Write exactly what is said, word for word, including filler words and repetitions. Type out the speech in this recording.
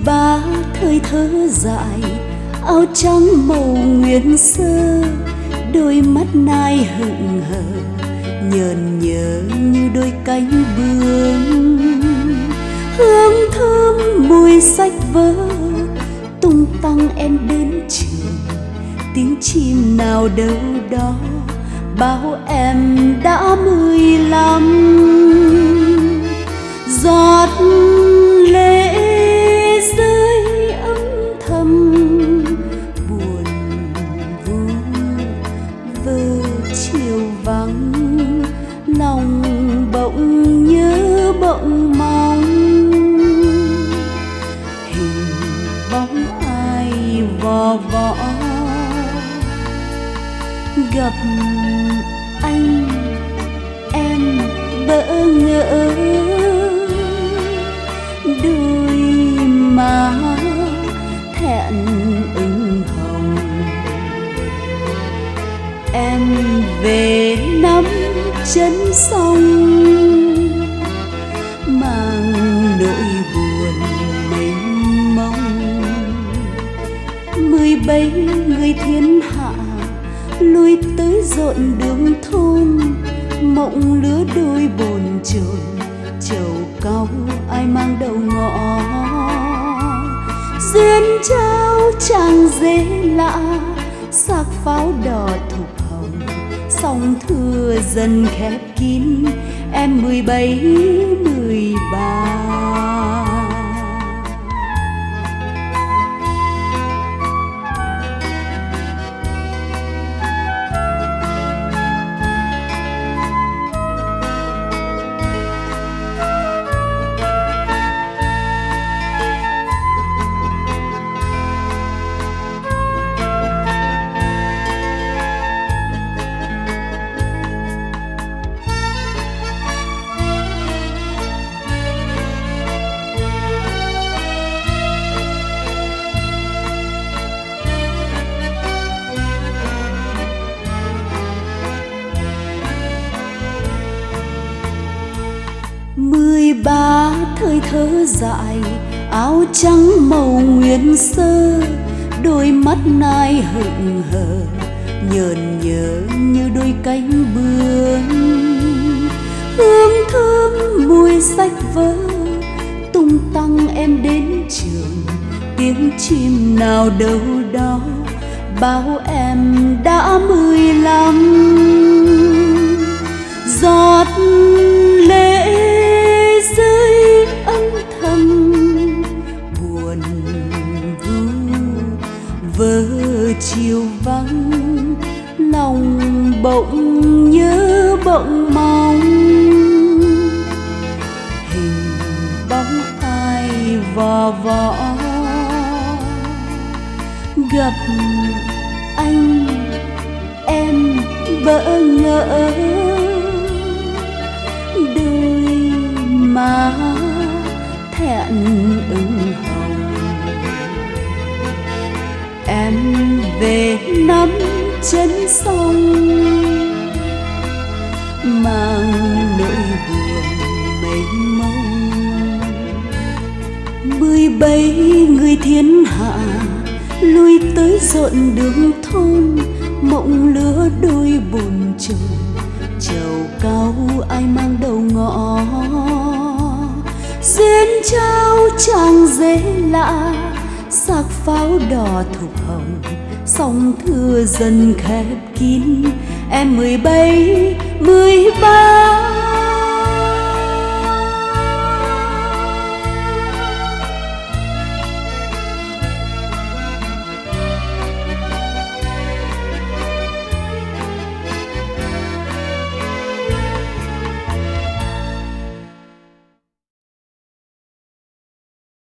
ba thời thơ dại, áo trắng màu nguyên sơ, đôi mắt nai hững hờ nhờn nhớ như đôi cánh bướm. Hương thơm mùi sách vở tung tăng em đến trường, tiếng chim nào đâu đó bảo em đã mười lăm. Giọt lệ rơi âm thầm buồn vu vơ chiều vắng, lòng bỗng nhớ bỗng mong hình bóng ai vò võ. Gặp anh em bỡ ngỡ, đôi má thẹn ửng hồng. Em về nắm chân sông, mang nỗi buồn mênh mông. Mười bảy người thiên hạ lui tới dọn đường thôn, mộng lứa đôi bồn chồn trầu cau ai mang đầu ngõ. Duyên trao chàng dễ lạ, xác pháo đỏ thục hồng, sóng thưa dần khép kín em mười bảy mười ba. Mười ba thời thơ dại, áo trắng màu nguyên sơ, đôi mắt nai hững hờ nhờn nhớ như đôi cánh bướm. Hương thơm mùi sách vở tung tăng em đến trường, tiếng chim nào đâu đó bảo em đã mười lăm. Giọt lệ rơi âm thầm buồn vu vơ chiều vắng, lòng bỗng nhớ bỗng mong hình bóng ai vò võ. Gặp anh em bỡ ngỡ, đôi má thẹn ửng hồng. Em về nắm chân sông, mang nỗi buồn mênh mông. Mười bảy người thiên hạ lui tới dọn đường thôn, mộng lứa đôi bồn chồn trầu cau ai mang đầu ngõ. Duyên trao chàng dễ lạ, xác pháo đỏ thục hồng, sóng thưa dần khép kín em mười bảy mười ba.